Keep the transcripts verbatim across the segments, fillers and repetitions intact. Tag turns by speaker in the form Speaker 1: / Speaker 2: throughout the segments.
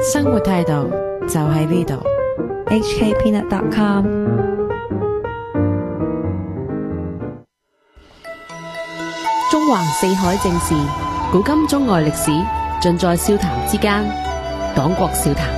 Speaker 1: 生活態度就喺呢度。
Speaker 2: H K peanut dot com。
Speaker 1: 中環四海正事，古今中外歷史，盡在笑談之間。黨國笑談。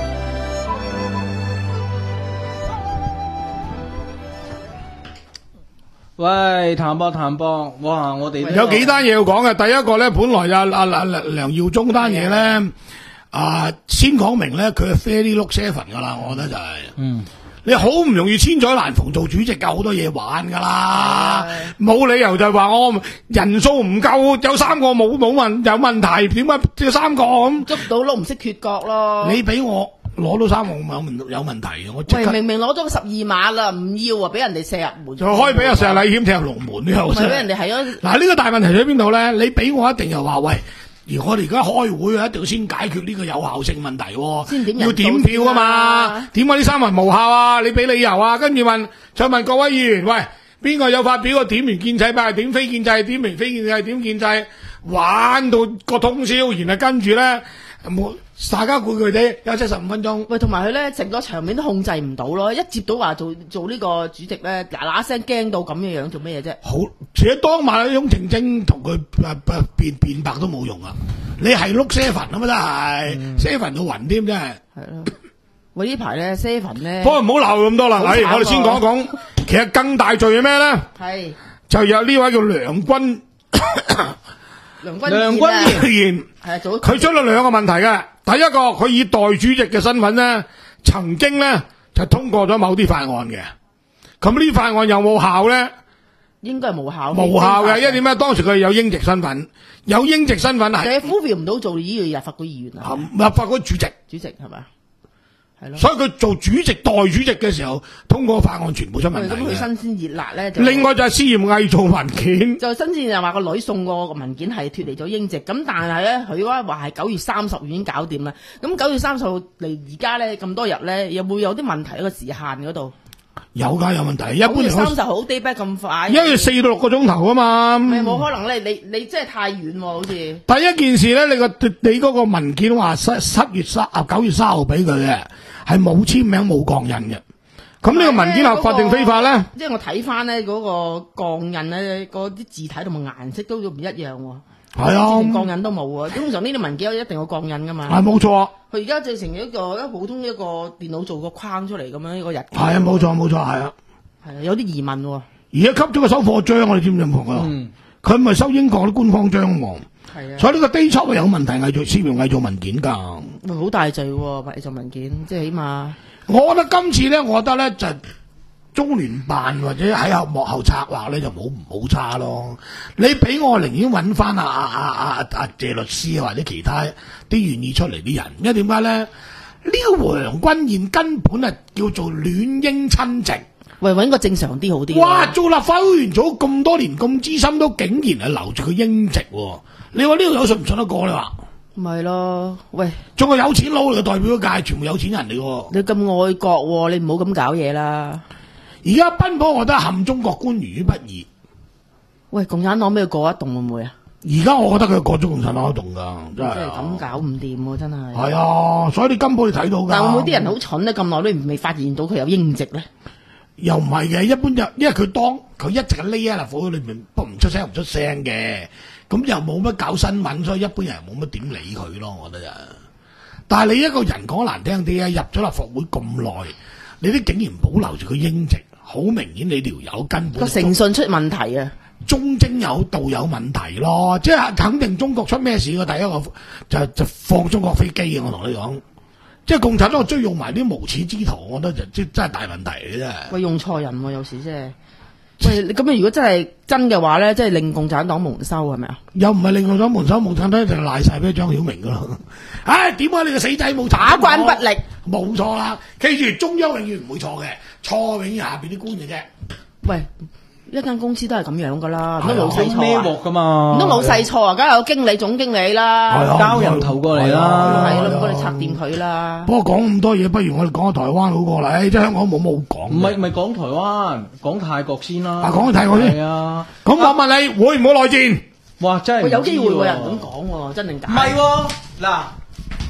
Speaker 3: 喂，譚博譚博，哇！我哋
Speaker 4: 有幾單嘢要講嘅。第一個咧，本來啊啊啊梁耀忠單嘢咧，啊先講明咧，佢係 fairly look seven 噶啦，我覺得就係、是，嗯，你好唔容易千載難逢做主席，有好多嘢玩噶啦，冇理由就話我人數唔夠，有三個冇冇問有問題，點解即係三個咁
Speaker 5: 捉到碌唔識缺角咯？
Speaker 4: 你俾我攞到三個有問有問題嘅，我即刻
Speaker 5: 明明攞咗個十二碼啦，唔要啊，俾人哋射入門，
Speaker 4: 就可以俾阿石禮謙踢入龍門呢個，
Speaker 5: 唔係俾人哋係咯。
Speaker 4: 嗱呢個大問題喺邊度咧？你俾我一定又話喂。而我哋而家開會啊，一定要先解決呢個有效性問題，
Speaker 5: 先點
Speaker 4: 要點票啊嘛？點解呢三文無效啊？你俾理由啊？跟住問，再問各位議員，喂，邊個有發表個點完建制派，點非建制，點完非建制，點建制，玩到個通宵，然後跟住咧冇。大家攰攰地休息十五分鐘。
Speaker 5: 喂，同埋佢咧成個場面都控制唔到咯，一接到話做做呢個主席咧，嗱嗱聲驚到咁嘅樣，做咩嘢啫？
Speaker 4: 好，除咗當晚嗰種靜靜同佢誒誒辯辯白都冇用啊！你係碌 seven 啊嘛，真係 seven 到暈添，真係。
Speaker 5: 係咯，喂呢排咧 seven 咧，
Speaker 4: 不過唔好鬧咁多啦。係，我哋先講一講，其實更大罪係咩咧？係就有呢位叫梁君
Speaker 5: 梁君
Speaker 4: 梁君彥，係做佢出咗兩個問題嘅。第一個，佢以代主席嘅身份咧，曾經咧就通過咗某啲法案嘅。咁呢啲法案有冇效咧？
Speaker 5: 應該係無效。
Speaker 4: 無效嘅，因為點解？當時佢有英籍身份，有英籍身份係。
Speaker 5: 你 fulfill 唔到做呢個立法會議員啊？
Speaker 4: 立法會主席，
Speaker 5: 主席係咪？係咯。
Speaker 4: 所以佢做主席代主席嘅時候，通過法案全部出問題嘅。
Speaker 5: 咁佢新鮮熱辣咧。
Speaker 4: 另外就係涉嫌偽造文件。
Speaker 5: 就新鮮就話個女送個文件係脫離咗英籍，咁但係咧佢話話係九月三十已經搞掂啦。咁九月三十號嚟而家咧咁多日咧，有冇有啲問題喺個時限嗰度？
Speaker 4: 有㗎，有問題。一般嚟講，
Speaker 5: 三十號 day back 咁快，
Speaker 4: 一月四到六個鐘頭啊嘛。
Speaker 5: 係冇可能咧，你你真係太遠喎，好似。第
Speaker 4: 一件事咧，你個你嗰個文件話七七月三啊九月三號俾佢嘅，係冇簽名冇鋼印嘅。咁呢個文件合法定非法咧？
Speaker 5: 即係我睇翻咧嗰個鋼印咧，嗰啲字體同埋顏色都唔一樣喎。係啊，鋼印都冇啊。通常呢啲文件一定有鋼印噶嘛。係冇錯。佢而家就成一個一普通一個電腦做個框出嚟咁樣一個日記。係啊，冇錯冇錯，係啊。係啊，有啲疑問喎。而家吸咗個收貨章，我哋知唔知咁啊？嗯。佢唔係收英國啲官方章喎。係啊。所以呢個 day 輯係有問題，偽造涉嫌偽造文件㗎。好大罪喎，偽造文件，即係起碼。我覺得今次咧，我覺得咧就中聯辦或者喺後幕後策劃咧就冇唔好差咯。你俾我寧願揾翻阿阿阿阿阿謝律師或者其他啲願意出嚟啲人，因為點解咧？呢、這個梁君彥根本係叫做戀英親殖，喂，揾個正常啲好啲。哇！做立法會員做咁多年咁資深，都竟然係留住佢英籍喎。你話呢個有信唔信得過？你話？咪咯，喂，仲係有錢佬嚟嘅，代表界全部有錢人嚟嘅。你咁愛國喎，你唔好咁搞嘢啦。而家奔波，我覺得陷中國官員於不義。喂，共產黨俾佢過一棟會唔會啊？而家我覺得佢過咗共產黨一棟噶，真係。真係咁搞唔掂喎，真係。係啊，所以你根本你睇到噶。但會唔會啲人好蠢咧？咁耐都未發現到佢有英籍咧？又唔係嘅，一般就因為佢當佢一直喺匿喺立法會裏面，不唔出聲唔出聲嘅。咁又冇乜搞新聞，所以一般人冇乜點理佢咯，我覺得就。但係你一個人講難聽啲啊，入咗立法會咁耐，你都竟然保留住個英籍，好明顯你條友根本個誠信出問題啊，忠貞有道有問題咯，即係肯定中國出咩事嘅第一個就就放中國飛機嘅，我同你講，即係共產黨追用埋啲無恥之徒，我覺得就即真係大問題嘅啫。喂，用錯人喎，有時即係。喂，咁如果真係真嘅話咧，即係令共產黨蒙羞係咪啊？又唔係令共產黨蒙羞，共產黨一定賴晒俾張曉明噶咯。唉，點解你個死仔冇打關不力？冇錯啦，記住中央永遠唔會錯嘅，錯永遠下邊啲官嘅啫。喂，一間公司都係咁樣噶啦，唔通老細錯啊？孭鑊噶嘛？唔通老細錯啊？梗係有經理、總經理啦，交人頭過嚟啦，係咯，唔該你拆掂佢啦。不過講咁多嘢，不如我哋講下台灣好過啦。即係香港冇冇講。唔係唔係講台灣，講泰國先啦。啊，講泰國先。係啊。咁我問你，會唔會內戰？哇，真係有機會喎，有人咁講喎，真定假？唔係喎，嗱。泰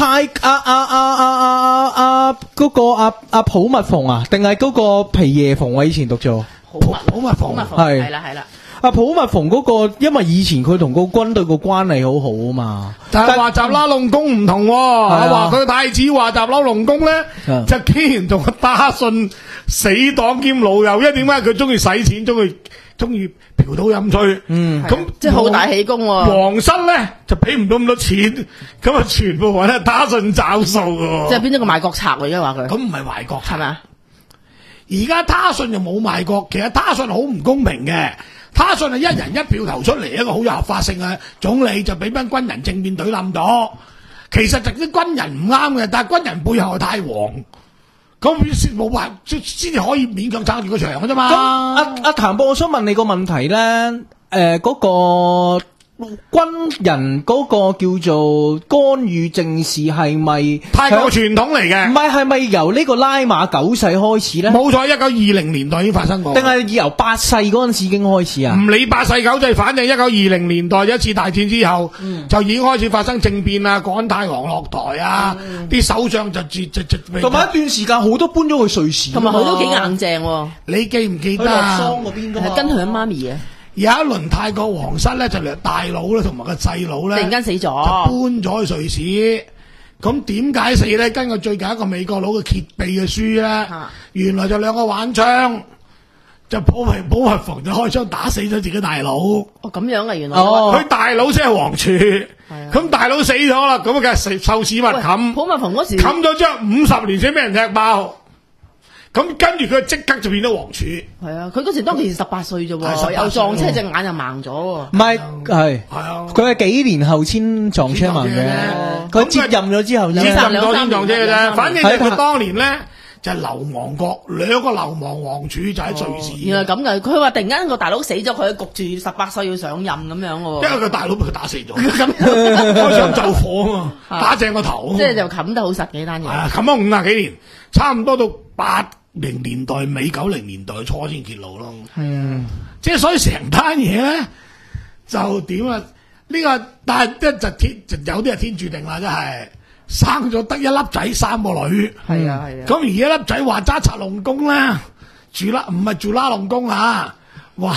Speaker 6: 太阿阿阿阿阿阿嗰個阿阿普密蓬啊，定係嗰個皮耶蓬啊？以前讀咗
Speaker 5: 普密普密蓬係係啦係啦。
Speaker 6: 阿普密蓬嗰個，因為以前佢同個軍隊個關係好好啊嘛。
Speaker 4: 但係話集拉隆功唔同，話佢太子話集拉隆功咧，就竟然同個打信死黨兼老友，因為點解佢中意使錢，中意中意嫖賭飲吹，嗯，咁
Speaker 5: 即係好大喜功。
Speaker 4: 皇室咧就俾唔到咁多錢，咁啊全部揾阿打信找數嘅，
Speaker 5: 即係變咗個賣國賊嚟嘅話佢。
Speaker 4: 咁唔係賣國
Speaker 5: 係咪？
Speaker 4: 而家他信就冇賣國，其實他信好唔公平嘅。他信係一人一票投出嚟，一個好有合法性嘅總理，就俾班軍人正面懟冧咗。其實就啲軍人唔啱嘅，但係軍人背後係太皇，咁先冇辦先先至可以勉強撐住個場嘅啫嘛。
Speaker 6: 咁阿阿譚博，我想問你個問題咧，誒、呃、嗰、嗰個軍人嗰個叫做干預政事係咪
Speaker 4: 泰國傳統嚟嘅？
Speaker 6: 唔係，係咪由呢個拉瑪九世開始咧？
Speaker 4: 冇錯，一九二零年代已經發生過。
Speaker 6: 定係由八世嗰陣時已經開始啊？
Speaker 4: 唔理八世九世，反正一九二零年代一次大戰之後，嗯、就已經開始發生政變啊，趕太皇落台啊，啲、嗯、首相就就就
Speaker 6: 同埋一段時間好多搬咗去瑞士，
Speaker 5: 同埋佢都幾硬正喎。
Speaker 4: 你記唔記得？
Speaker 6: 去洛桑嗰邊㗎嘛，
Speaker 5: 係跟佢阿媽咪嘅。
Speaker 4: 有一輪泰國皇室咧就嚟大佬咧同埋個細佬咧，
Speaker 5: 突然間死咗，就
Speaker 4: 搬咗去瑞士。咁點解死咧？根據最近一個美國佬嘅揭秘嘅書咧，啊、原來就兩個玩槍，就保密保密防就開槍打死咗自己大佬。
Speaker 5: 哦，咁樣啊，原來。
Speaker 4: 哦，佢大佬先係皇儲，咁、啊、大佬死咗啦，咁梗係受史密冚。
Speaker 5: 保密防嗰時
Speaker 4: 冚咗之後五十年先俾人踢爆。咁跟住佢即刻就變咗皇儲。
Speaker 5: 係啊，佢嗰時當其時十八歲啫喎，又撞車隻眼就盲咗喎。
Speaker 6: 唔係，係係啊，佢係幾年後先撞車盲嘅。佢接任咗之後，
Speaker 4: 接任咗先撞車嘅啫。反正佢當年咧就係流亡國，兩個流亡皇儲就喺瑞士。
Speaker 5: 原來咁嘅，佢話突然間個大佬死咗，佢焗住十八歲要上任咁樣喎。
Speaker 4: 因為佢大佬俾佢打死咗，開槍就火啊嘛，打正個頭。
Speaker 5: 即係就冚得好實幾單嘢。係
Speaker 4: 啊，冚咗五廿幾年，差唔多到八零年代尾九零年代初先揭露咯，係啊，即係所以成單嘢咧就點啊？呢、這個但係一就天就有啲係天注定啦，真係生咗得一粒仔三個女，
Speaker 5: 係啊係啊。咁、
Speaker 4: 嗯、而一粒仔話揸賊龍宮咧，住啦唔係住拉龍宮啊，哇！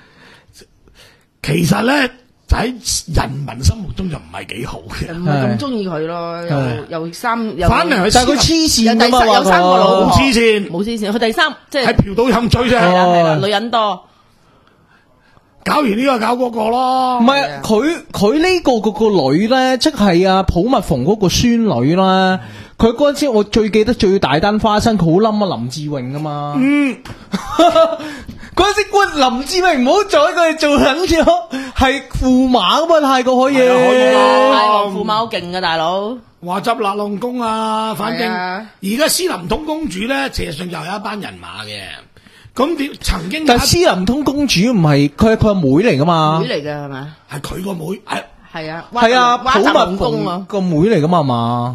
Speaker 4: 其實咧喺人民心目中就唔係幾好嘅，
Speaker 5: 唔係咁中意佢咯，又又三又
Speaker 4: 反而
Speaker 6: 但係佢黐線㗎嘛，
Speaker 5: 有三個老婆，
Speaker 4: 黐線
Speaker 5: 冇黐線，佢第三即係
Speaker 4: 係嫖賭飲醉啫，
Speaker 5: 係啦係啦，女人多，
Speaker 4: 搞完呢個搞嗰個咯，
Speaker 6: 唔係佢佢呢個個個女咧，即係阿普密蓬嗰個孫女啦。佢嗰陣時我最記得最大單花生，佢好冧啊林志穎啊嘛。嗯，嗰陣時官林志穎唔好再佢哋做緊咗，係駙馬噶嘛，泰國可以。
Speaker 5: 泰國駙馬好勁噶大佬。
Speaker 4: 話執勒龍宮啊，反正而家斯林通公主咧，事實上又有一班人馬嘅。咁點曾經？
Speaker 6: 但係斯林通公主唔係佢係佢阿妹嚟噶嘛？
Speaker 5: 妹嚟嘅係咪？
Speaker 4: 係佢個妹，係
Speaker 5: 係啊，
Speaker 6: 係啊，普密蓬個妹嚟噶嘛嘛。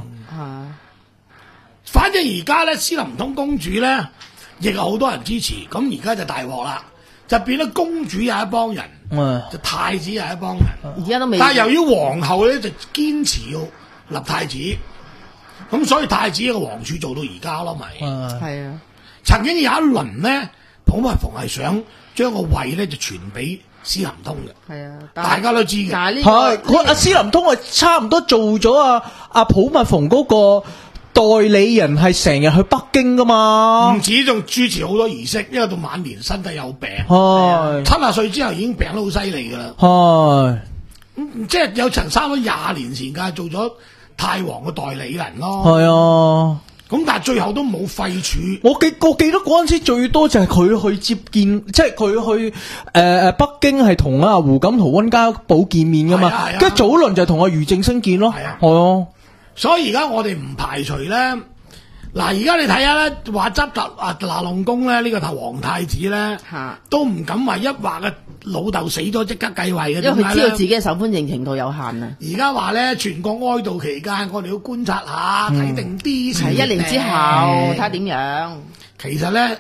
Speaker 4: 反正而家咧，斯林通公主咧，亦有好多人支持。咁而家就大鑊啦，就變咗公主有一幫人，嗯、就太子有一幫人。
Speaker 5: 而家都未。
Speaker 4: 但係由於皇后咧就堅持要立太子，咁所以太子個皇儲做到而家咯，咪
Speaker 5: 係啊。
Speaker 4: 曾經有一輪咧，普密蓬係想將個位咧就傳俾斯林通嘅，係啊，大家都知嘅。
Speaker 6: 係佢阿斯林通係差唔多做咗阿阿普密蓬嗰個代理人，係成日去北京噶嘛，
Speaker 4: 唔止仲主持好多儀式，因為到晚年身體有病，係七十歲之後已經病得好犀利噶啦，係咁即係有層差唔多廿年時間做咗太皇嘅代理人咯，
Speaker 6: 係啊，
Speaker 4: 咁但係最後都冇廢除。
Speaker 6: 我記我記得嗰陣時最多就係佢去接見，即係佢去誒誒、呃、北京係同阿胡錦濤溫家寶見面噶嘛，跟住、啊啊、早輪就同阿俞正聲見咯，係啊。係啊，所以而家我哋唔排除咧，嗱而家你睇下咧，話執達啊拿龍宮咧呢、這個太皇太子咧，都唔敢話一話嘅老豆死咗即刻繼位嘅，
Speaker 5: 因為佢知道自己嘅受歡迎程度有限啊。
Speaker 4: 而家話咧全國哀悼期間，我哋要觀察下，睇、嗯、定啲，係
Speaker 5: 一年之後睇下點樣。
Speaker 4: 其實咧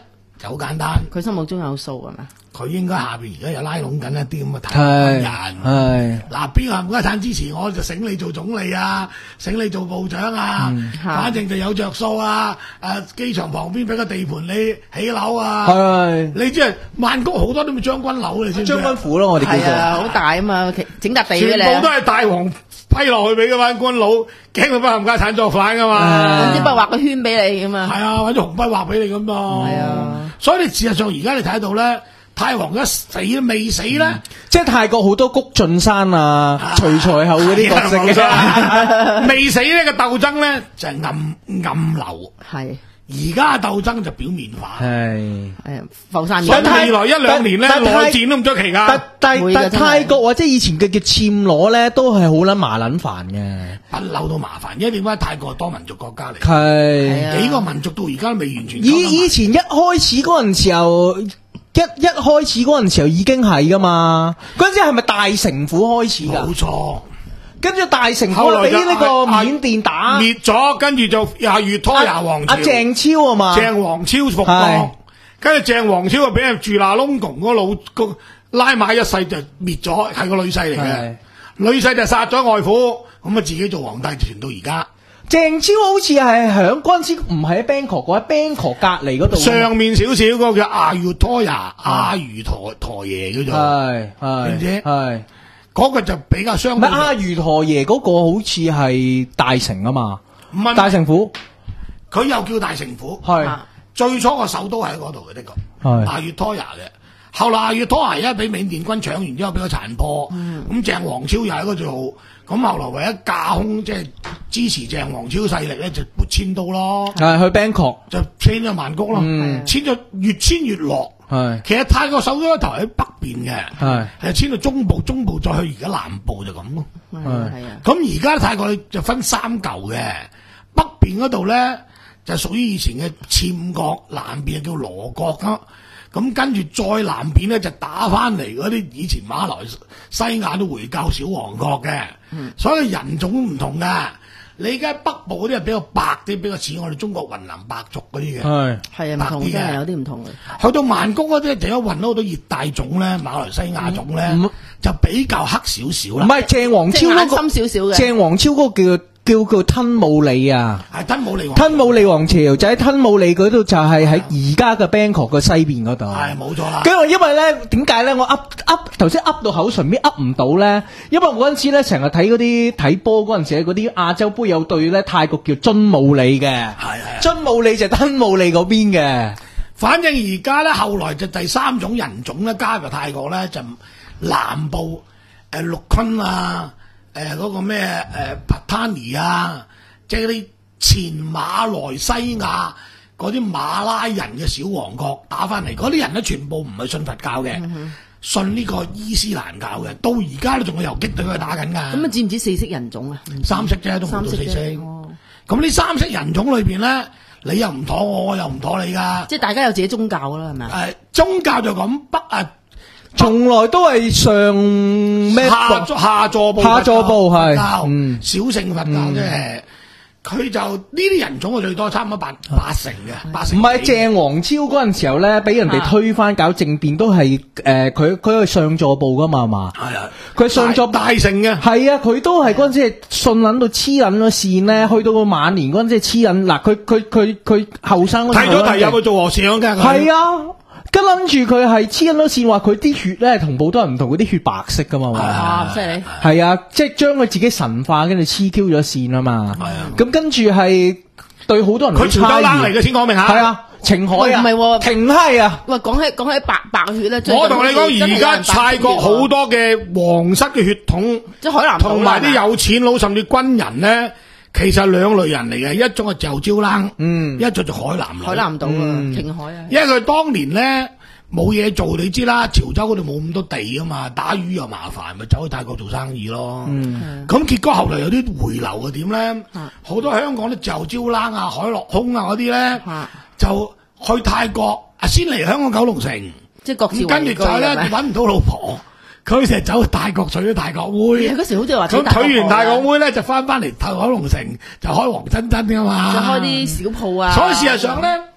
Speaker 4: 就好簡單。
Speaker 5: 佢心目中有數係咪？
Speaker 4: 佢應該下邊而家又拉攏緊一啲咁嘅太空人。
Speaker 6: 係
Speaker 4: 嗱，邊個冚家產支持我就醒你做總理啊，醒你做部長啊，
Speaker 6: 嗯、
Speaker 4: 反正就有着數啊。誒，機場旁邊俾個地盤你起樓啊。
Speaker 6: 係
Speaker 4: 你知係曼谷好多都咪將軍樓，你知唔知？
Speaker 6: 將軍府咯，我哋叫做。
Speaker 5: 係啊，好大啊嘛，整笪地俾你。
Speaker 4: 全部都係大王批落去俾嗰班官佬，驚佢班冚家產作反噶嘛。
Speaker 5: 總之不畫個圈俾你咁啊。
Speaker 4: 係啊，或者紅筆畫俾你咁嘛。
Speaker 5: 係啊，所
Speaker 4: 以你事實上而家你睇到咧。泰皇一死都未死咧、嗯，
Speaker 6: 即係泰國好多谷俊山啊、徐才厚嗰啲角色嘅，
Speaker 4: 未死呢個鬥爭咧就係、是、暗暗流，
Speaker 5: 係
Speaker 4: 而家鬥爭就表面化，
Speaker 5: 係係浮散。
Speaker 4: 但未來一兩年咧內戰都唔出奇噶。
Speaker 6: 但但但泰國或者以前嘅叫暹羅咧，都係好撚麻撚煩嘅，
Speaker 4: 不嬲都麻煩。因為點解泰國係多民族國家嚟？
Speaker 6: 係
Speaker 4: 幾個民族到而家都未完全。
Speaker 6: 以以前一開始嗰陣時候。一一開始嗰陣時候已經係噶嘛，嗰陣時係咪大城府開始噶？
Speaker 4: 冇錯，
Speaker 6: 跟住大城府俾呢個緬甸打
Speaker 4: 滅咗，跟住就又越拖牙王朝，
Speaker 6: 阿鄭超啊嘛，
Speaker 4: 鄭王超復國，跟住鄭王超啊俾人住那窿窮嗰老個拉馬一世就滅咗，係個女婿嚟嘅，女婿就殺咗外父，咁啊自己做皇帝傳到而家。
Speaker 6: 鄭超好似係響嗰陣時唔係喺 Bangkok，喺 Bangkok 隔離嗰度。
Speaker 4: 上面少少嗰個叫阿瑜陀耶，阿瑜陀陀耶叫做。係係，知唔知？係嗰個就比較相。唔係
Speaker 6: 阿瑜陀耶嗰個好似係大城啊嘛，唔係大城府，
Speaker 4: 佢又叫大城府。係最初個首都喺嗰度嘅，的確。係阿瑜陀耶嘅，後來阿瑜陀耶一俾緬甸軍搶完之後，俾佢殘破。咁鄭王超又喺嗰度。咁後來為咗架空，即係支持鄭王超勢力咧，就搬遷到咯。
Speaker 6: 係去 Bangkok
Speaker 4: 就遷咗曼谷咯。遷咗越遷越落。係其實泰國首都一頭喺北邊嘅，係係遷到中部，中部再去而家南部就咁咯。係啊。咁而家泰國就分三嚿嘅，北邊嗰度咧就屬於以前嘅暹國，南邊就叫羅國啦。咁跟住再南邊咧就打翻嚟嗰啲以前馬來西亞都回教小王國嘅，嗯、所以人種唔同噶。你而家北部嗰啲係比較白啲，比較似我哋中國雲南白族嗰啲嘅，係係啊，唔同嘅，有啲唔同嘅。去到曼谷嗰啲就一混到好多熱帶種咧，馬來西亞種咧、嗯、就比較黑少少啦。唔係鄭王超嗰、那個，深少少嘅。鄭王超嗰個叫。叫叫吞武里啊，係吞武里王朝，吞武里王朝就喺吞武里嗰度，就係喺而家嘅 Bangkok 嘅西邊嗰度。係冇錯啦。跟住因為咧，點解咧？我噏噏頭先噏到口唇邊噏唔到咧，因為嗰陣時咧成日睇嗰啲睇波嗰陣時，嗰啲亞洲杯有隊咧泰國叫津武里嘅，係係津武里就吞武里嗰邊嘅。反正而家咧後來就第三種人種咧加入泰國咧就南部誒陸坤啊。誒，嗰、呃那個咩誒帕坦尼啊，即係啲前馬來西亞嗰啲馬拉人嘅小王國打翻嚟，嗰啲人咧全部唔係信佛教嘅，嗯、哼信呢個伊斯蘭教嘅，到而家都仲有游擊隊去打緊噶。咁啊，知唔知四色人種啊？三色啫，都唔到四色。咁呢三色人種裏邊咧，你又唔妥我，我又唔妥你噶。即係大家有自己宗教啦，係咪啊？誒、呃，宗教就咁北啊。從來都係上咩下下座部下座部係嗯小乘佛教即係佢就呢啲人種係最多差唔多八八成嘅八成。唔係鄭王超嗰陣時候咧，俾人哋推翻搞政變都係誒佢佢係上座部噶嘛嘛係啊佢上座大成嘅係啊佢都係嗰陣時係信捻到黐捻咗線咧，去到個晚年嗰陣時黐捻嗱佢佢佢佢後生嗰陣提咗提入去做和尚嘅係啊。跟諗住佢係黐緊咗線，話佢啲血咧同普通人唔同，嗰啲血白色噶嘛，啊，犀利，係啊，即係將佢自己神化，跟住黐 Q 咗線啊嘛，係啊，咁跟住係對好多人佢潮州冷嚟嘅，先講明下，係啊，澄海啊，唔係，停閪啊，喂，講起講起白白血咧，我同你講，而家泰國好多嘅皇室嘅血統，即係海南島同埋啲有錢佬甚至軍人咧。其實兩類人嚟嘅，一種係就招冷，嗯，一種就海南海南島啊，停海啊。因為佢當年咧冇嘢做，你知啦，潮州嗰度冇咁多地啊嘛，打魚又麻煩，咪走去泰國做生意咯。嗯，咁結果後來有啲回流嘅點咧，好多香港啲就招冷啊、海陸空啊嗰啲咧，就去泰國啊，先嚟香港九龍城，即係各自跟住就咧搵唔到老婆。佢成日走去泰國娶咗泰國妹，嗰時好似話咁娶完泰國妹咧，就翻翻嚟泰九龍城就開黃真真噶嘛，就開啲小鋪啊。所以事實上咧，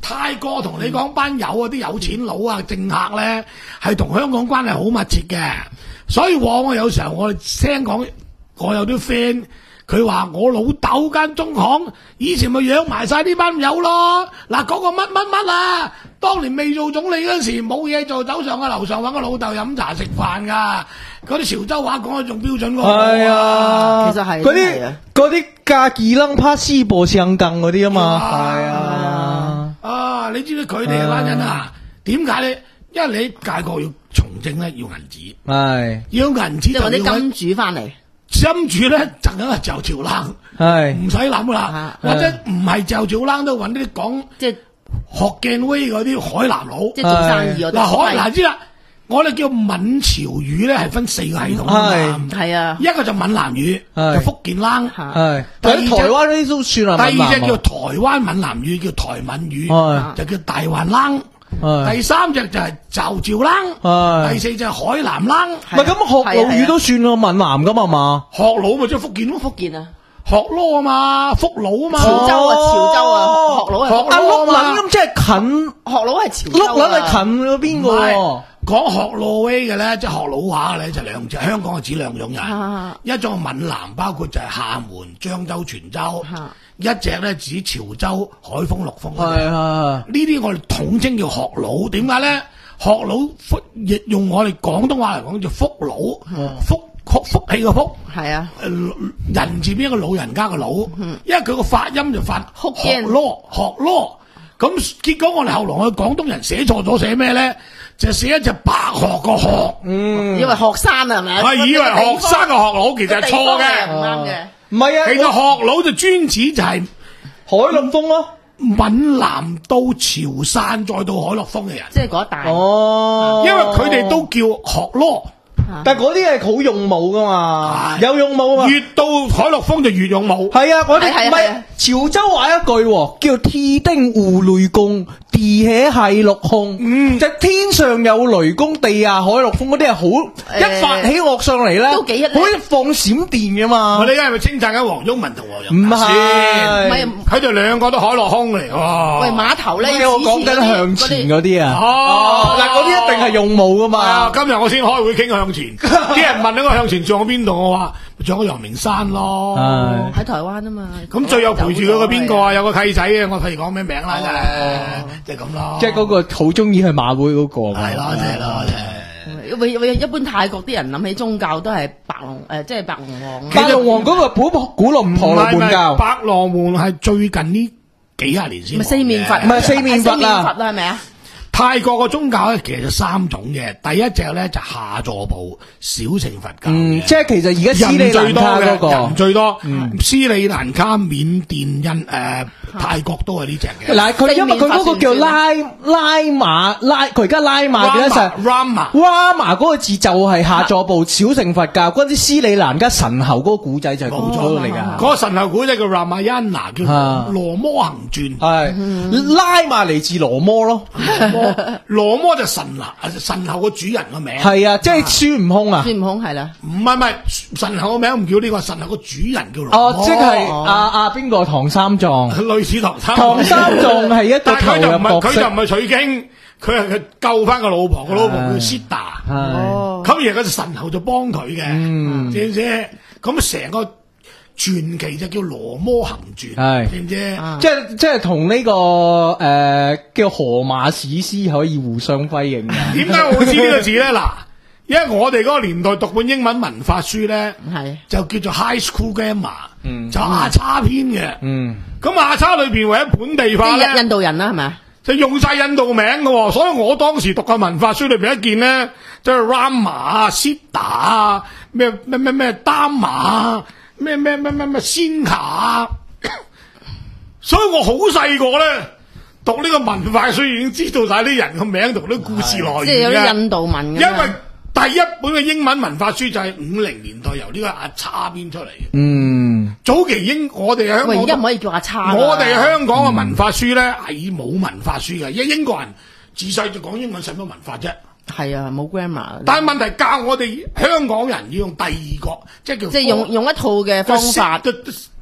Speaker 4: 泰國同你講班友啊，啲有錢佬啊、政客咧，係同香港關係好密切嘅，所以往往有時候我哋聽講，我有啲 friend 佢話我老豆間中行以前咪養埋晒呢班友咯，嗱嗰個乜乜乜啊，當年未做總理嗰時冇嘢做，走上個樓上揾個老豆飲茶食飯噶，嗰啲潮州話講得仲標準過我啊，
Speaker 6: 係啊，
Speaker 5: 其實係
Speaker 6: 嗰啲嗰啲架二楞趴斯播相更嗰啲啊嘛，係啊。
Speaker 4: 啊！你知唔知佢哋班人啊？點解咧？因為你介國要從政咧，要銀紙，
Speaker 6: 係
Speaker 5: 即
Speaker 4: 要銀紙
Speaker 5: 係揾啲金主翻嚟，
Speaker 4: 金主咧就梗係就潮冷，
Speaker 6: 係
Speaker 4: 唔使諗啦。或者唔係就潮冷都揾啲講
Speaker 5: 即係
Speaker 4: 學鏡威嗰啲海南佬，
Speaker 5: 即係做生意嗰啲。
Speaker 4: 嗱海嗱知啦，我哋叫閩潮語咧係分四個系統㗎嘛，
Speaker 5: 係啊，
Speaker 4: 一個就閩南語，就福建冷，
Speaker 6: 係。
Speaker 4: 第二
Speaker 6: 台灣呢啲都算係
Speaker 4: 第二隻叫台灣閩南語，叫台閩語，就叫大環冷。第三隻就係就潮冷，第四隻海南冷。
Speaker 6: 唔係咁學佬語都算咯，閩南噶嘛嘛？
Speaker 4: 學佬咪即係福建咯，
Speaker 5: 福建啊，
Speaker 4: 學佬啊嘛，福佬啊嘛，
Speaker 5: 潮州啊，潮州啊，學佬係
Speaker 4: 學
Speaker 6: 阿碌撚咁即係近，
Speaker 5: 學佬係潮州啊，
Speaker 6: 碌撚係近咗邊個喎？
Speaker 4: 講學挪威嘅咧，即係學佬話咧，就兩隻。香港係指兩種人，
Speaker 5: 啊、
Speaker 4: 一種係閩南，包括就係廈門、漳州、泉州；
Speaker 5: 啊、
Speaker 4: 一隻咧指潮州、海豐、陸豐。
Speaker 6: 係啊，
Speaker 4: 呢啲我哋統稱叫學佬。點解咧？學佬福亦用我哋廣東話嚟講叫福佬，
Speaker 5: 嗯、
Speaker 4: 福福福氣嘅福。
Speaker 5: 係啊，
Speaker 4: 人字邊一個老人家嘅老，嗯、因為佢個發音就發學囉學囉。咁結果我哋後來我哋廣東人寫錯咗，寫咩咧？就寫一隻白鶴個鶴，
Speaker 6: 嗯，
Speaker 5: 以為學生係咪？
Speaker 4: 係以為學生嘅學佬，其實係錯嘅，
Speaker 5: 唔啱嘅。
Speaker 6: 唔係啊，
Speaker 4: 其實學佬就專指就係
Speaker 6: 海陸豐咯，
Speaker 4: 閩南到潮汕再到海陸豐嘅人，
Speaker 5: 即係嗰一帶。
Speaker 6: 哦，
Speaker 4: 因為佢哋都叫學囉。
Speaker 6: 但係嗰啲係好用武噶嘛，有用武啊嘛。
Speaker 4: 越到海陸豐就越用武。
Speaker 6: 係啊，我哋唔係潮州話一句叫天丁護雷公，地起係陸空。嗯，就天上有雷公，地下海陸豐嗰啲係好一發起惡上嚟咧，
Speaker 5: 都幾一
Speaker 6: 好似放閃電噶嘛。
Speaker 4: 我哋而家係咪稱讚緊黃毓民同黃仁？
Speaker 6: 唔係，
Speaker 5: 唔係
Speaker 4: 佢哋兩個都海陸空嚟喎。
Speaker 5: 喂，碼頭咧，
Speaker 6: 我講緊向前嗰啲啊。
Speaker 4: 哦，
Speaker 6: 嗱，嗰啲一定係用武噶嘛。
Speaker 4: 今日我先開會傾向前，啲人問我向前撞喺邊度，我話撞喺陽明山咯，
Speaker 5: 喺台灣啊嘛。
Speaker 4: 咁最有陪住佢個邊個啊？有個契仔嘅，我譬如講咩名啦，真係即係咁咯。
Speaker 6: 即係嗰個好中意去馬會嗰個。
Speaker 4: 係咯，即係咯，即係。
Speaker 5: 一般泰國啲人諗起宗教都係白龍誒，即係白龍王。
Speaker 6: 白龍王嗰個古古龍婆羅門教，
Speaker 4: 白龍王係最近呢幾廿年先。
Speaker 5: 咪四面佛，
Speaker 6: 唔係四面佛啦，
Speaker 5: 係咪啊？
Speaker 4: 泰國個宗教咧，其實就三種嘅。第一隻咧就下座部小乘佛教，
Speaker 6: 嗯，即係其實而家斯里蘭卡嗰個
Speaker 4: 人最多，斯里蘭卡、緬甸、印誒泰國都係呢隻嘅。
Speaker 6: 嗱，佢因為佢嗰個叫拉拉馬拉，佢而家拉馬嘅實
Speaker 4: Rama
Speaker 6: Rama 嗰個字就係下座部小乘佛教，嗰啲斯里蘭卡神猴嗰個古仔就係嗰度嚟㗎。
Speaker 4: 嗰個神猴古仔叫 Ramayana，叫《羅摩行傳》，
Speaker 6: 係拉馬嚟自羅摩咯。
Speaker 4: 羅摩就神啦，神猴個主人個名
Speaker 6: 係啊，即係孫悟空啊。
Speaker 5: 孫悟空係啦，
Speaker 4: 唔係唔係，神猴個名唔叫呢個，神猴個主人叫羅摩。
Speaker 6: 哦，即係阿阿邊個唐三藏，
Speaker 4: 類似唐三
Speaker 6: 唐三藏係一個投入角色，
Speaker 4: 佢就唔係取經，佢係佢救翻個老婆，個老婆叫 Sita。
Speaker 6: 哦，
Speaker 4: 咁而家個神猴就幫佢嘅，知唔知？咁成個傳奇就叫《羅摩行傳》，
Speaker 6: 係
Speaker 4: 知唔知？
Speaker 6: 即係即係同呢個誒叫荷馬史詩可以互相輝映嘅。
Speaker 4: 點解我會知呢個字咧？嗱，因為我哋嗰個年代讀本英文文法書咧，
Speaker 5: 係
Speaker 4: 就叫做 High School Grammar，
Speaker 6: 嗯，
Speaker 4: 就亞叉篇嘅，
Speaker 6: 嗯，
Speaker 4: 咁亞叉裏邊為咗本地化咧，
Speaker 5: 印度人啦係咪？
Speaker 4: 就用晒印度名嘅，所以我當時讀嘅文法書裏邊一見咧，即係 Rama 啊、Sita 啊、咩咩咩咩 Dharma 啊。咩咩咩咩咩仙卡，所以我好細個咧讀呢個文化書已經知道晒啲人個名同啲故事來源嘅。
Speaker 5: 即係有啲印度文。因
Speaker 4: 為第一本嘅英文文化書就係五零年代由呢個阿叉編出嚟嘅。嗯，早期英我哋喺香港，
Speaker 5: 而家唔可以叫阿叉。
Speaker 4: 我哋香港嘅文化書咧係冇文化書嘅，因為英國人自細就講英文，使乜文化啫？
Speaker 5: 係啊，冇 grammar。
Speaker 4: 但係問題教我哋香港人要用第二個，即係叫
Speaker 5: 即係用用一套嘅方法，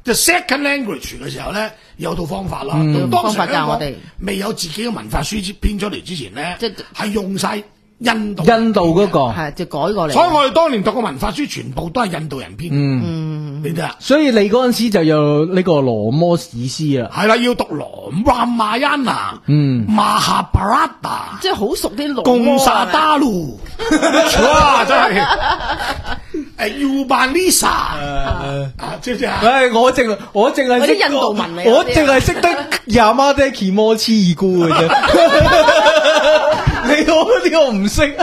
Speaker 4: 就 second language 嘅時候咧，有套方法啦。
Speaker 5: 嗯、
Speaker 4: 當時
Speaker 5: 方法教我哋
Speaker 4: 未有自己嘅文化書編出嚟之前咧，即係用晒印度
Speaker 6: 印度嗰、那個
Speaker 5: 係就改過嚟。
Speaker 4: 所以我哋當年讀嘅文化書全部都係印度人編。
Speaker 6: 嗯，
Speaker 4: 你睇下。
Speaker 6: 所以你嗰陣時就有呢個羅摩史詩啦。
Speaker 4: 係啦，要讀羅 Ramayana， 嗯 ，Mahabharata，
Speaker 5: 即係好熟啲羅摩。
Speaker 4: 貢薩達魯，哇，真係。誒 Ubanisa 啊，知唔知啊？
Speaker 6: 唉，我淨我淨係識
Speaker 5: 印度文嚟，
Speaker 6: 我淨係識得 Yamadaki 摩黐二姑嘅啫。你我嗰啲我唔識。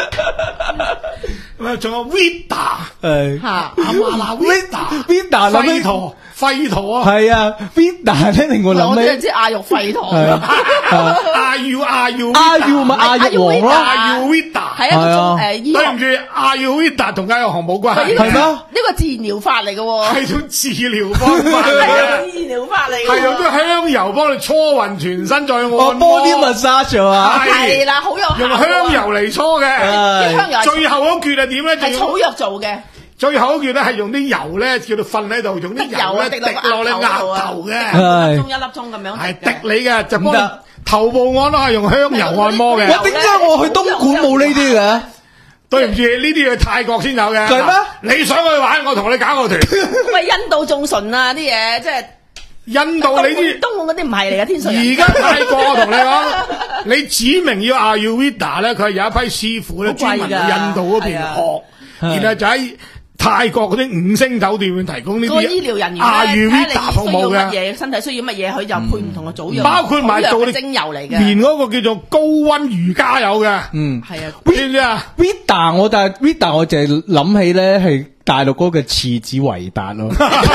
Speaker 4: 咁啊，仲有 Vita，
Speaker 6: 係
Speaker 5: 嚇，
Speaker 4: 阿媽啦
Speaker 6: Vita，Vita
Speaker 4: 廢陀廢陀啊，
Speaker 6: 係啊 ，Vita 咧令我諗起，
Speaker 5: 我知阿育廢陀。
Speaker 4: 阿 U 阿 U
Speaker 6: 阿 U 咪阿育王咯，
Speaker 4: 阿 U Vita
Speaker 5: 係一種誒醫學。
Speaker 4: 對唔住，阿 U Vita 同阿育王冇關係。
Speaker 6: 係咩？
Speaker 5: 呢個自然療法嚟嘅喎。
Speaker 4: 係種治療方法嚟嘅。
Speaker 5: 自然療法嚟嘅。
Speaker 4: 係用啲香油幫你搓勻全身再按摩。
Speaker 6: body massage 啊，
Speaker 5: 係啦，好有效。
Speaker 4: 用香油嚟搓嘅。
Speaker 5: 啲香油
Speaker 4: 最後嗰橛係點咧？
Speaker 5: 係草藥做嘅。
Speaker 4: 最後嗰橛咧係用啲油咧，叫做瞓喺度，用啲油咧滴落你額頭嘅，
Speaker 5: 一粒鐘一粒鐘咁樣。
Speaker 4: 係滴你嘅，就幫你頭部按都係用香油按摩嘅。
Speaker 6: 我點解我去東莞冇呢啲嘅？
Speaker 4: 對唔住，呢啲去泰國先有嘅。
Speaker 6: 係咩？
Speaker 4: 你想去玩，我同你搞個團。
Speaker 5: 喂，印度仲純啊啲嘢，即係
Speaker 4: 印度你啲
Speaker 5: 東莞嗰啲唔係嚟嘅天水人。
Speaker 4: 而家泰國我同你講，你指明要阿 Ayurveda 咧，佢係有一批師傅咧專門去印度嗰邊學，然後就喺泰國嗰啲五星酒店會提供呢啲
Speaker 5: 個醫療人員
Speaker 4: 阿 Ayurveda 服務
Speaker 5: 嘅，
Speaker 4: 嘅。
Speaker 5: 身體需要乜嘢，佢就配唔同嘅組藥，
Speaker 4: 包括埋做
Speaker 5: 精油嚟嘅，
Speaker 4: 連嗰個叫做高溫瑜伽有嘅。
Speaker 6: 嗯，
Speaker 5: 係啊，
Speaker 4: 知唔知啊
Speaker 6: ？Vita 我但係 Vita 我淨係諗起咧係大陸嗰個廁紙維達咯。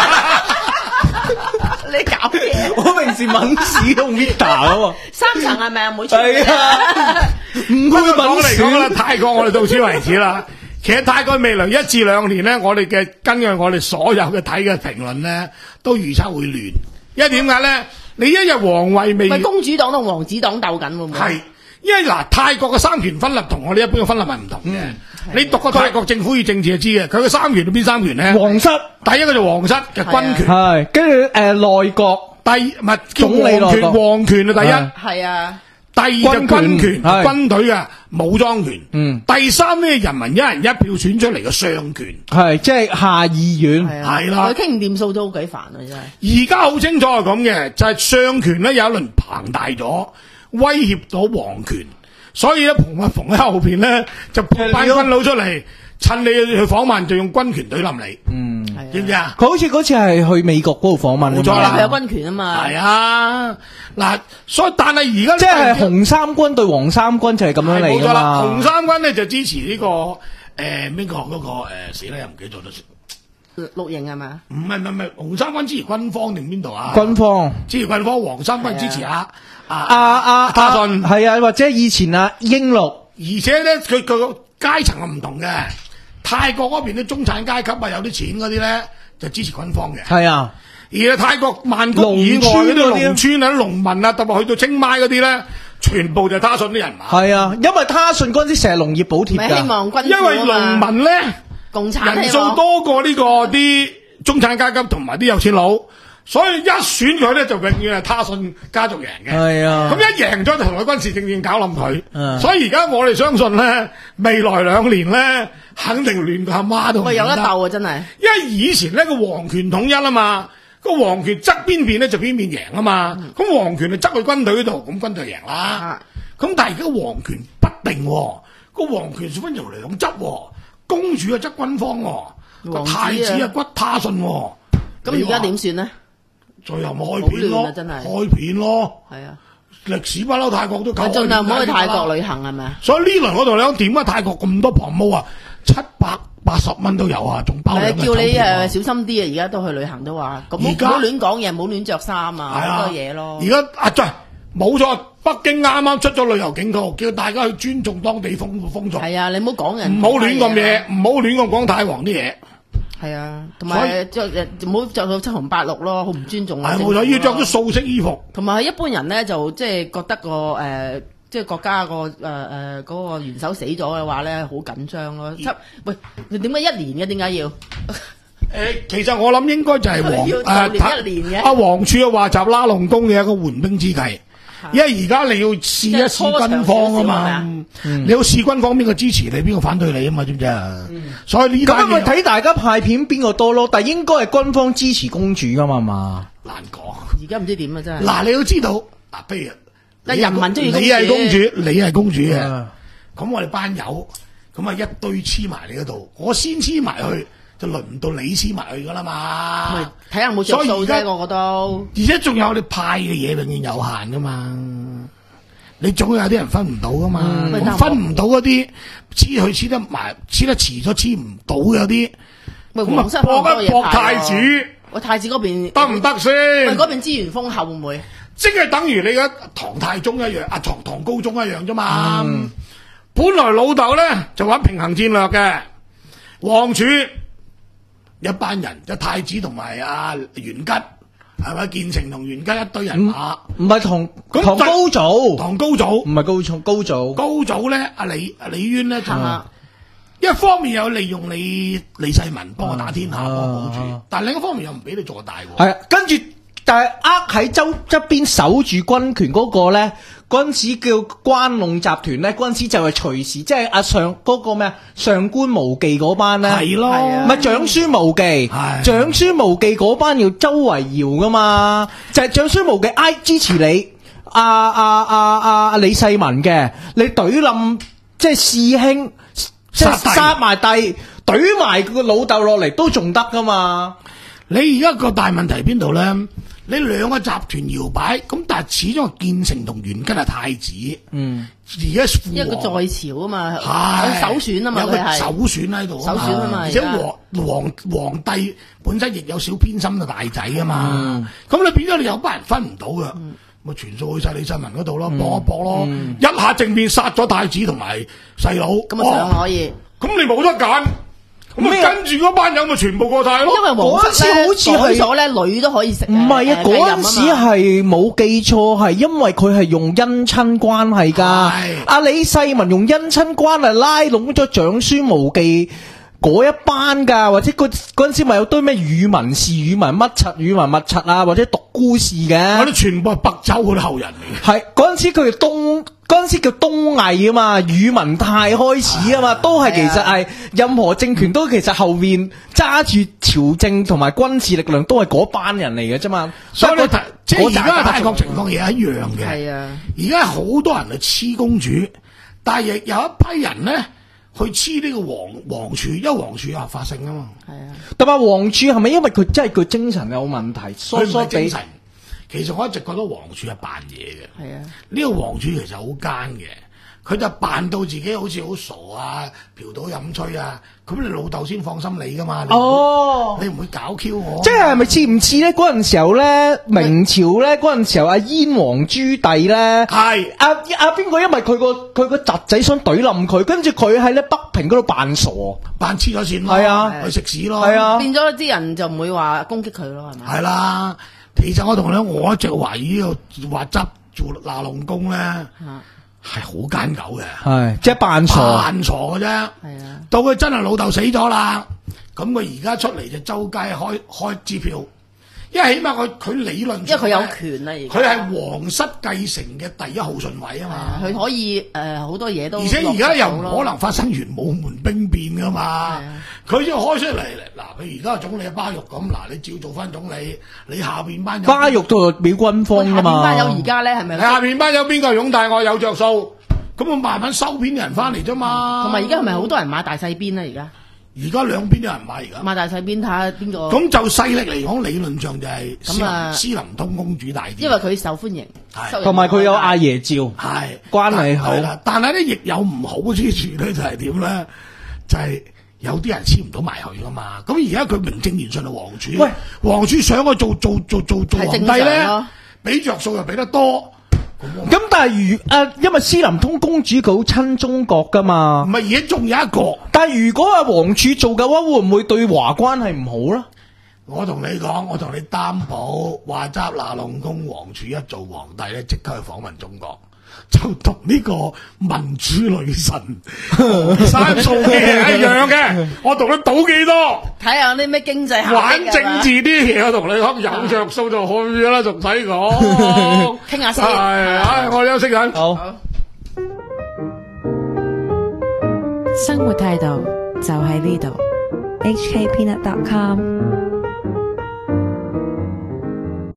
Speaker 5: 你搞嘢！
Speaker 6: 我平時抿屎用 Vita 啊嘛。
Speaker 5: 三層係咪啊？每
Speaker 6: 係啊，唔會
Speaker 4: 講嚟講啦，泰國我哋到此為止啦。其實泰國未來一至兩年咧，我哋嘅根據我哋所有嘅睇嘅評論咧，都預測會亂。因為點解咧？你一日皇位未，
Speaker 5: 咪公主黨同王子黨鬥緊會唔會？
Speaker 4: 係，因為嗱泰國嘅三權分立同我哋一般嘅分立係唔同嘅。嗯、你讀過泰國政府與政治就知嘅，佢嘅三權係邊三權咧？
Speaker 6: 皇室
Speaker 4: 第一個就皇室嘅軍權，
Speaker 6: 係跟住誒內閣，
Speaker 4: 第唔係總理皇權，皇權啊第一，
Speaker 5: 係啊。
Speaker 4: 第二就軍權，軍隊嘅武裝權。
Speaker 6: 嗯，
Speaker 4: 第三呢，人民一人一票選出嚟嘅上權，
Speaker 6: 係即係下議院，
Speaker 4: 係啦。
Speaker 5: 佢傾唔掂數都幾煩啊，真
Speaker 4: 係。而家好清楚係咁嘅，就係、是、上權咧有一輪龐大咗，威脅到皇權，所以咧彭一逢喺後邊咧就派班軍佬出嚟，趁你去訪問就用軍權對冧你。嗯，知唔知啊？
Speaker 6: 佢好似嗰次係去美國嗰度訪問，
Speaker 4: 冇錯啦，
Speaker 5: 佢有軍權啊嘛。
Speaker 4: 係啊，嗱，所以但係而家
Speaker 6: 即係紅三軍對黃三軍就係咁樣嚟㗎嘛。
Speaker 4: 紅三軍咧就支持呢、這個誒邊個嗰個誒死啦又唔記得咗啦。
Speaker 5: 綠營係嘛？
Speaker 4: 唔係唔係唔係，紅三軍支持軍方定邊度啊？
Speaker 6: 軍方
Speaker 4: 支持軍方，黃三軍支持啊
Speaker 6: 啊啊他信係啊，或者以前啊英祿，
Speaker 4: 而且咧佢佢個階層係唔同嘅。泰國嗰邊啲中產階級啊，有啲錢嗰啲咧就支持軍方嘅。
Speaker 6: 係啊，
Speaker 4: 而係泰國曼谷以外嗰啲農村啊、農民啊，特別去到清邁嗰啲咧，全部就係他信啲人馬。
Speaker 6: 係啊，因為他信嗰陣時成日農業補貼㗎。
Speaker 5: 希望軍
Speaker 4: 因為農民咧，
Speaker 5: 共產
Speaker 4: 人數多過呢個啲中產階級同埋啲有錢佬。所以一選佢咧，就永遠係他信家族贏嘅。
Speaker 6: 係啊，
Speaker 4: 咁一贏咗就同佢軍事政變搞冧佢。
Speaker 6: 啊、
Speaker 4: 所以而家我哋相信咧，未來兩年咧，肯定亂個阿媽都唔得。
Speaker 5: 喂，有得鬥啊，真係。因
Speaker 4: 為以前咧個皇權統一啊嘛，個皇權側邊邊咧就邊邊贏啊嘛。咁、嗯、皇權就側去軍隊嗰度，咁軍隊贏啦。咁、啊、但係而家皇權不定、哦，個皇權分由兩側、哦，公主啊側軍方、哦，個太子啊骨他信、哦。
Speaker 5: 咁而家點算咧？
Speaker 4: 最後咪開片咯，真係開片咯，係啊！歷史不嬲泰國都夠，
Speaker 5: 盡量唔好去泰國旅行係咪啊？
Speaker 4: 所以呢輪我同你講點解泰國咁多旁毛啊？七百八十蚊都有啊，仲包兩個酒店啊！
Speaker 5: 叫你誒小心啲啊！而家都去旅行都話，咁唔好亂講嘢，唔好亂着衫啊，好多嘢咯。
Speaker 4: 而家啊，真係冇錯，北京啱啱出咗旅遊警告，叫大家去尊重當地風風俗。
Speaker 5: 係啊，你唔好講人，
Speaker 4: 唔好亂咁嘢，唔好亂咁講泰皇啲嘢。
Speaker 5: 係啊，同埋着唔好着到七紅八綠咯，好唔尊重啊！
Speaker 4: 係冇錯，要着啲素色衣服。
Speaker 5: 同埋一般人咧就即係覺得個誒、呃，即係國家個誒誒嗰個元首死咗嘅話咧，好緊張咯。七喂，點解一年嘅？點解要？
Speaker 4: 誒，其實我諗應該就係黃
Speaker 5: 誒一年嘅
Speaker 4: 阿黃柱嘅話集拉龍宮嘅一個緩兵之計，因為而家你要試一試軍方啊嘛，你要試軍方邊個支持你，邊個反對你啊嘛，知唔知啊？所以呢
Speaker 6: 咁咪睇大家派片邊個多咯，但係應該係軍方支持公主噶嘛嘛，
Speaker 4: 難講。
Speaker 5: 而家唔知點啊真係。
Speaker 4: 嗱，你要知道嗱，譬如
Speaker 5: 但人民中意
Speaker 4: 你係公主，你係公主嘅，咁我哋班友咁啊一堆黐埋你嗰度，我先黐埋去。就輪唔到你黐埋去噶啦嘛，
Speaker 5: 睇下冇着數啫，個個都。
Speaker 4: 而且仲有你派嘅嘢永遠有限噶嘛，你總有啲人分唔到噶嘛，嗯、分唔到嗰啲黐佢黐得埋，黐得遲咗黐唔到嘅有啲，咁啊搏一搏太子，
Speaker 5: 喂太子嗰邊
Speaker 4: 得唔得先？
Speaker 5: 喂嗰邊資源豐厚會唔會？
Speaker 4: 即係等於你嘅唐太宗一樣，啊唐唐高宗一樣啫嘛。嗯、本來老豆咧就玩平衡戰略嘅，王儲。一班人，就太子同埋阿袁吉，係咪？建成同袁吉一堆人馬，
Speaker 6: 唔係唐唐高祖，
Speaker 4: 唐高祖
Speaker 6: 唔係高祖，高祖
Speaker 4: 高祖咧，阿李阿李淵咧就一方面有利用你李世民幫我打天下，幫我保住，但另一方面又唔俾你做大喎。
Speaker 6: 係啊，跟住但係呃喺周側邊守住軍權嗰個咧。嗰陣時叫關隴集團咧，嗰陣時就係隨時即係阿上嗰、嗰個咩啊上官無忌嗰班咧，
Speaker 4: 係咯，
Speaker 6: 唔係長孫無忌，長孫無忌嗰班要周圍搖噶嘛，就係、是、長孫無忌挨支持你阿阿阿阿李世民嘅，你懟冧即係師兄，即係殺埋弟，懟埋個老豆落嚟都仲得噶嘛？
Speaker 4: 你而家個大問題邊度咧？你兩個集團搖擺，咁但係始終建成同袁吉係太子，嗯，而家父
Speaker 5: 因為佢在朝啊嘛，係首選啊嘛，
Speaker 4: 有個首選喺度，
Speaker 5: 首選啊嘛，
Speaker 4: 而且皇皇皇帝本身亦有少偏心嘅大仔啊嘛，咁、嗯、你變咗你有班人分唔到嘅，咪、嗯、全數去晒李世民嗰度咯，搏一搏咯，嗯、一下正面殺咗太子同埋細佬，
Speaker 5: 咁啊可以，
Speaker 4: 咁你冇得揀。咁啊，跟住嗰班友咪全部過晒咯。
Speaker 5: 因為皇室咧，好似係咗咧，女都可以食。
Speaker 6: 唔係啊，嗰陣時係冇記錯，係因為佢係用姻親關係噶。阿李世民用姻親關係拉攏咗長孫無忌嗰一班噶，或者嗰嗰陣時咪有堆咩宇文氏、宇文乜柒、宇文乜柒啊，或者獨孤氏嘅。
Speaker 4: 嗰啲全部係北周嗰啲後人嚟嘅。
Speaker 6: 係嗰陣時佢哋東。嗰陣時叫東魏啊嘛，宇文泰開始啊嘛，都係其實係任何政權都其實後面揸住朝政同埋軍事力量都係嗰班人嚟嘅啫嘛。
Speaker 4: 所以你即係而家泰國情況亦係一樣嘅。
Speaker 5: 係啊，
Speaker 4: 而家好多人去黐公主，但係亦有一批人咧去黐呢個皇皇儲，因為皇儲有合法性啊嘛。
Speaker 5: 係啊，
Speaker 6: 但係皇儲係咪因為佢真係佢精神有問題，疏疏地？
Speaker 4: 其實我一直覺得皇儲係扮嘢嘅，
Speaker 5: 係啊，
Speaker 4: 呢個皇儲其實好奸嘅，佢就扮到自己好似好傻啊，嫖賭飲吹啊，咁你老豆先放心你噶嘛，哦，你唔會搞 Q 我，
Speaker 6: 即係咪似唔似咧？嗰陣時候咧，明朝咧嗰陣時候，阿燕王朱棣咧，係阿阿邊個？因為佢個佢個侄仔想懟冧佢，跟住佢喺咧北平嗰度扮傻，
Speaker 4: 扮黐咗線咯，
Speaker 6: 係啊，
Speaker 4: 去食屎咯，
Speaker 6: 係啊，
Speaker 5: 變咗啲人就唔會話攻擊佢咯，係咪？
Speaker 4: 係啦。其實我同你講，我一直懷疑呢個話執做納龍宮咧，係好奸狗嘅，
Speaker 6: 係即係扮傻，
Speaker 4: 扮傻嘅啫。係啊，到佢真係老豆死咗啦，咁佢而家出嚟就周街開開支票，因為起碼佢佢理論上，
Speaker 5: 因為佢有權啦，
Speaker 4: 佢係皇室繼承嘅第一號順位啊嘛，
Speaker 5: 佢可以誒好多嘢都，
Speaker 4: 而且而家又唔可能發生元武門兵變噶嘛，佢要開出嚟嗱，佢而家總理巴育咁，嗱你照做翻總理，你下邊班友
Speaker 6: 巴育都係表軍方噶嘛，
Speaker 5: 下邊班友而家咧係咪？
Speaker 4: 你下邊班友邊個擁戴我有着數，咁我慢慢收編人翻嚟啫嘛。
Speaker 5: 同埋而家係咪好多人買大細邊咧？而家？
Speaker 4: 而家兩邊有人買，而家
Speaker 5: 買大細邊睇下邊個。
Speaker 4: 咁就勢力嚟講，理論上就係咁啊，斯林通公主大啲，
Speaker 5: 因為佢受歡迎，
Speaker 6: 同埋佢有阿爺照，
Speaker 4: 係
Speaker 6: 關係好。
Speaker 4: 但係咧亦有唔好之處咧，就係點咧？就係、是、有啲人簽唔到埋去噶嘛。咁而家佢名正言順係皇儲，喂，皇儲想去做做做做做皇帝咧，俾着數又俾得多。
Speaker 6: 咁但係如誒，因為斯林通公主佢好親中國噶嘛，
Speaker 4: 唔係而家仲有一個。
Speaker 6: 但係如果係皇儲做嘅話，會唔會對華關係唔好咧？
Speaker 4: 我同你講，我同你擔保，話齋那龍宮皇儲一做皇帝咧，即刻去訪問中國。 就同呢個民主女神生數嘅一樣嘅，我同你賭幾多？
Speaker 5: 睇下啲咩經濟效益
Speaker 4: 玩政治啲嘢，我同你講有着數就去啦，仲使講？
Speaker 5: 傾下先。
Speaker 4: 係，唉，我休息緊。
Speaker 6: 好。
Speaker 1: 生活態度就喺呢度。
Speaker 2: H K Peanut dot com